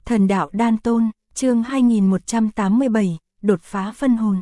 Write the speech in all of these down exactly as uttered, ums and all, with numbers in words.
Thần đạo đan tôn, chương hai nghìn một trăm tám mươi bảy, đột phá phân hồn.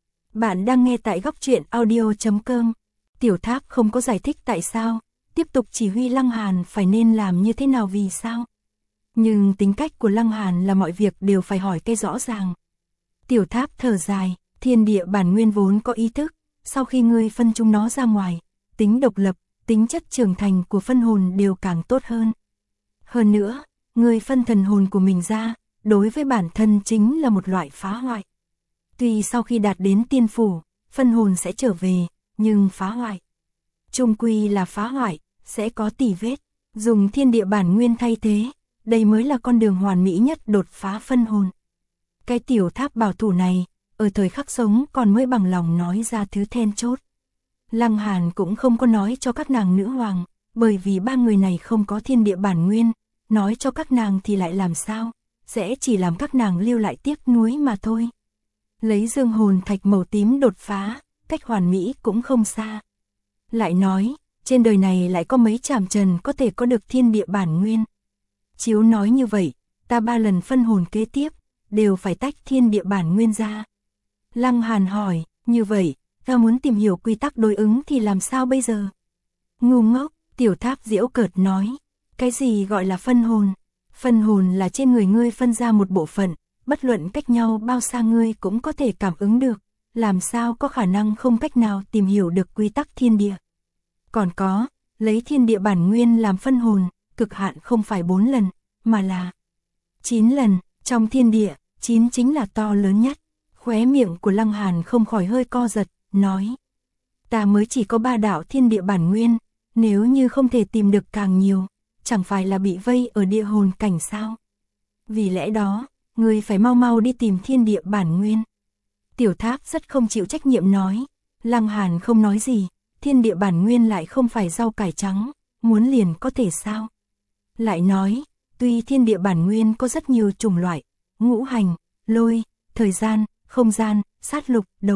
Bạn đang nghe tại góc truyện audio chấm com. Tiểu Tháp không có giải thích tại sao, tiếp tục chỉ huy Lăng Hàn phải nên làm như thế nào vì sao. Nhưng tính cách của Lăng Hàn là mọi việc đều phải hỏi cái rõ ràng. Tiểu Tháp thở dài, thiên địa bản nguyên vốn có ý thức, sau khi ngươi phân chúng nó ra ngoài, tính độc lập, tính chất trưởng thành của phân hồn đều càng tốt hơn. Hơn nữa, ngươi phân thần hồn của mình ra, đối với bản thân chính là một loại phá hoại. Tuy sau khi đạt đến tiên phủ, phân hồn sẽ trở về, nhưng phá hoại chung quy là phá hoại, sẽ có tỉ vết, dùng thiên địa bản nguyên thay thế, đây mới là con đường hoàn mỹ nhất đột phá phân hồn. Cái Tiểu Tháp bảo thủ này, ở thời khắc sống còn mới bằng lòng nói ra thứ then chốt. Lăng Hàn cũng không có nói cho các nàng nữ hoàng, bởi vì ba người này không có thiên địa bản nguyên, nói cho các nàng thì lại làm sao, sẽ chỉ làm các nàng lưu lại tiếc nuối mà thôi. Lấy dương hồn thạch màu tím đột phá, cách hoàn mỹ cũng không xa. Lại nói, trên đời này lại có mấy chàm trần có thể có được thiên địa bản nguyên. Chiếu nói như vậy, ta ba lần phân hồn kế tiếp, đều phải tách thiên địa bản nguyên ra. Lăng Hàn hỏi, như vậy, ta muốn tìm hiểu quy tắc đối ứng thì làm sao bây giờ? Ngu ngốc, Tiểu Tháp giễu cợt nói, cái gì gọi là phân hồn? Phân hồn là trên người ngươi phân ra một bộ phận, bất luận cách nhau bao xa ngươi cũng có thể cảm ứng được, làm sao có khả năng không cách nào tìm hiểu được quy tắc thiên địa. Còn có, lấy thiên địa bản nguyên làm phân hồn, cực hạn không phải bốn lần, mà là chín lần, trong thiên địa, chín chính là to lớn nhất. Khóe miệng của Lăng Hàn không khỏi hơi co giật, nói, ta mới chỉ có ba đạo thiên địa bản nguyên, nếu như không thể tìm được càng nhiều, chẳng phải là bị vây ở địa hồn cảnh sao? Vì lẽ đó, ngươi phải mau mau đi tìm thiên địa bản nguyên. Tiểu Tháp rất không chịu trách nhiệm nói, Lăng Hàn không nói gì, thiên địa bản nguyên lại không phải rau cải trắng, muốn liền có thể sao? Lại nói, tuy thiên địa bản nguyên có rất nhiều chủng loại, ngũ hành, lôi, thời gian, không gian, sát lục, độc.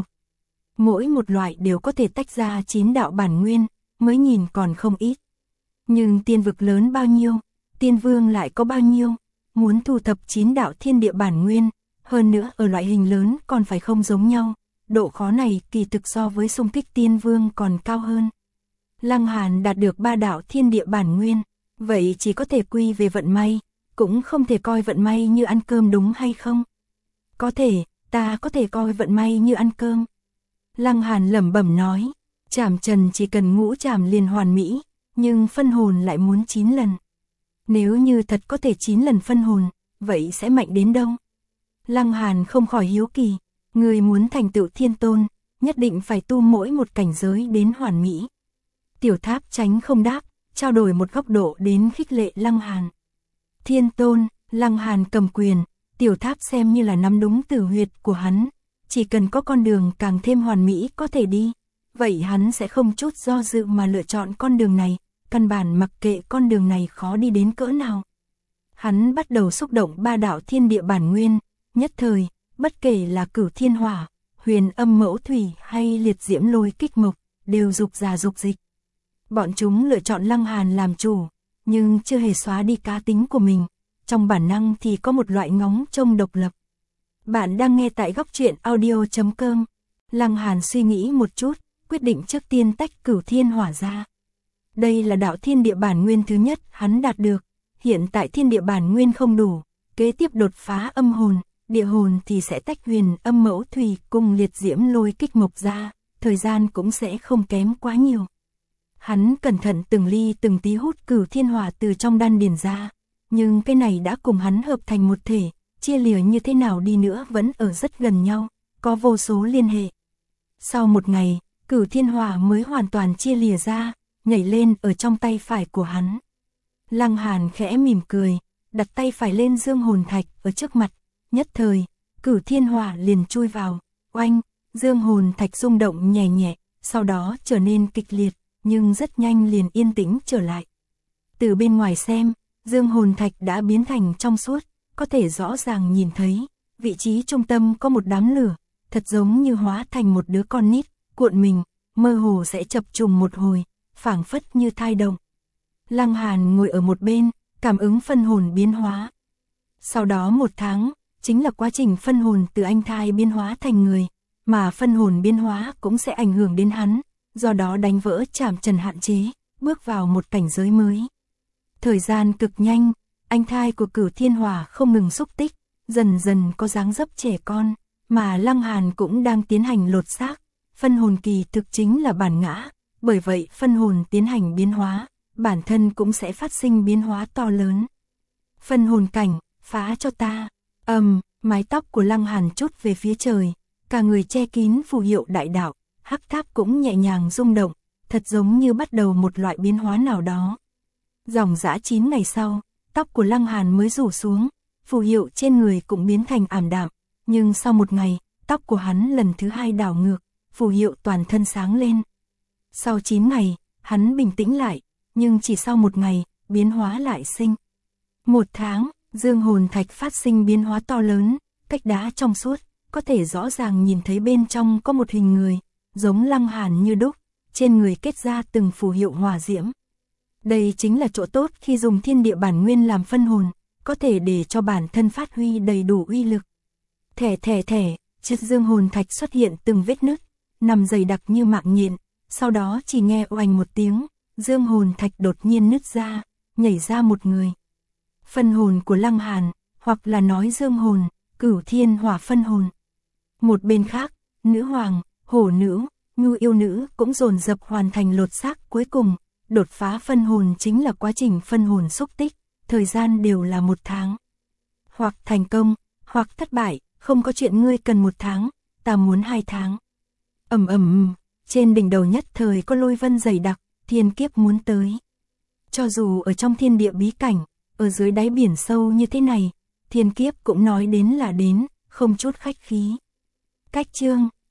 Mỗi một loại đều có thể tách ra chín đạo bản nguyên, mới nhìn còn không ít. Nhưng tiên vực lớn bao nhiêu, tiên vương lại có bao nhiêu, muốn thu thập chín đạo thiên địa bản nguyên, hơn nữa ở loại hình lớn còn phải không giống nhau, độ khó này kỳ thực so với xung kích tiên vương còn cao hơn. Lăng Hàn đạt được ba đạo thiên địa bản nguyên, vậy chỉ có thể quy về vận may, cũng không thể coi vận may như ăn cơm đúng hay không? Có thể, ta có thể coi vận may như ăn cơm. Lăng Hàn lẩm bẩm nói, chảm trần chỉ cần ngũ chảm liền hoàn mỹ, nhưng phân hồn lại muốn chín lần. Nếu như thật có thể chín lần phân hồn, vậy sẽ mạnh đến đâu? Lăng Hàn không khỏi hiếu kỳ, người muốn thành tựu thiên tôn, nhất định phải tu mỗi một cảnh giới đến hoàn mỹ. Tiểu Tháp tránh không đáp, trao đổi một góc độ đến khích lệ Lăng Hàn. Thiên tôn, Lăng Hàn cầm quyền, Tiểu Tháp xem như là nắm đúng tử huyệt của hắn, chỉ cần có con đường càng thêm hoàn mỹ có thể đi, vậy hắn sẽ không chút do dự mà lựa chọn con đường này, căn bản mặc kệ con đường này khó đi đến cỡ nào. Hắn bắt đầu xúc động ba đạo thiên địa bản nguyên, nhất thời, bất kể là cửu thiên hỏa, huyền âm mẫu thủy hay liệt diễm lôi kích mộc, đều dục già dục dịch. Bọn chúng lựa chọn Lăng Hàn làm chủ, nhưng chưa hề xóa đi cá tính của mình, trong bản năng thì có một loại ngóng trông độc lập. Bạn đang nghe tại góc truyện audio chấm com. Lăng Hàn suy nghĩ một chút, quyết định trước tiên tách cửu thiên hỏa ra. Đây là đạo thiên địa bản nguyên thứ nhất hắn đạt được, hiện tại thiên địa bản nguyên không đủ, kế tiếp đột phá âm hồn, địa hồn thì sẽ tách huyền âm mẫu thủy cùng liệt diễm lôi kích mộc ra, thời gian cũng sẽ không kém quá nhiều. Hắn cẩn thận từng ly từng tí hút cửu thiên hỏa từ trong đan điền ra, nhưng cái này đã cùng hắn hợp thành một thể, chia lìa như thế nào đi nữa vẫn ở rất gần nhau, có vô số liên hệ. Sau một ngày, cửu thiên hỏa mới hoàn toàn chia lìa ra, nhảy lên ở trong tay phải của hắn. Lăng Hàn khẽ mỉm cười, đặt tay phải lên dương hồn thạch ở trước mặt, nhất thời, cửu thiên hỏa liền chui vào, oanh, dương hồn thạch rung động nhẹ nhẹ, sau đó trở nên kịch liệt, nhưng rất nhanh liền yên tĩnh trở lại. Từ bên ngoài xem, dương hồn thạch đã biến thành trong suốt, có thể rõ ràng nhìn thấy, vị trí trung tâm có một đám lửa, thật giống như hóa thành một đứa con nít, cuộn mình, mơ hồ sẽ chập trùng một hồi, phảng phất như thai động. Lăng Hàn ngồi ở một bên, cảm ứng phân hồn biến hóa. Sau đó một tháng, chính là quá trình phân hồn từ anh thai biến hóa thành người, mà phân hồn biến hóa cũng sẽ ảnh hưởng đến hắn, do đó đánh vỡ trảm trần hạn chế, bước vào một cảnh giới mới. Thời gian cực nhanh, anh thai của Cửu Thiên Hỏa không ngừng xúc tích, dần dần có dáng dấp trẻ con, mà Lăng Hàn cũng đang tiến hành lột xác, phân hồn kỳ thực chính là bản ngã, bởi vậy phân hồn tiến hành biến hóa, bản thân cũng sẽ phát sinh biến hóa to lớn. Phân hồn cảnh, phá cho ta. Ầm, um, mái tóc của Lăng Hàn chút về phía trời, cả người che kín phù hiệu đại đạo, hắc tháp cũng nhẹ nhàng rung động, thật giống như bắt đầu một loại biến hóa nào đó. Dòng dã chín ngày sau, tóc của Lăng Hàn mới rủ xuống, phù hiệu trên người cũng biến thành ảm đạm, nhưng sau một ngày, tóc của hắn lần thứ hai đảo ngược, phù hiệu toàn thân sáng lên. Sau chín ngày, hắn bình tĩnh lại, nhưng chỉ sau một ngày, biến hóa lại sinh. Một tháng, dương hồn thạch phát sinh biến hóa to lớn, cách đá trong suốt, có thể rõ ràng nhìn thấy bên trong có một hình người, giống Lăng Hàn như đúc, trên người kết ra từng phù hiệu hỏa diễm. Đây chính là chỗ tốt khi dùng thiên địa bản nguyên làm phân hồn, có thể để cho bản thân phát huy đầy đủ uy lực. Thẻ thẻ thẻ, chiếc dương hồn thạch xuất hiện từng vết nứt, nằm dày đặc như mạng nhện, sau đó chỉ nghe oanh một tiếng, dương hồn thạch đột nhiên nứt ra, nhảy ra một người. Phân hồn của Lăng Hàn, hoặc là nói dương hồn, Cửu Thiên Hỏa phân hồn. Một bên khác, nữ hoàng, hổ nữ, nhu yêu nữ cũng dồn dập hoàn thành lột xác cuối cùng, đột phá phân hồn chính là quá trình phân hồn xúc tích, thời gian đều là một tháng. Hoặc thành công, hoặc thất bại, không có chuyện ngươi cần một tháng, ta muốn hai tháng. Ầm ầm, trên đỉnh đầu nhất thời có lôi vân dày đặc, thiên kiếp muốn tới. Cho dù ở trong thiên địa bí cảnh, ở dưới đáy biển sâu như thế này, thiên kiếp cũng nói đến là đến, không chút khách khí. Cách chương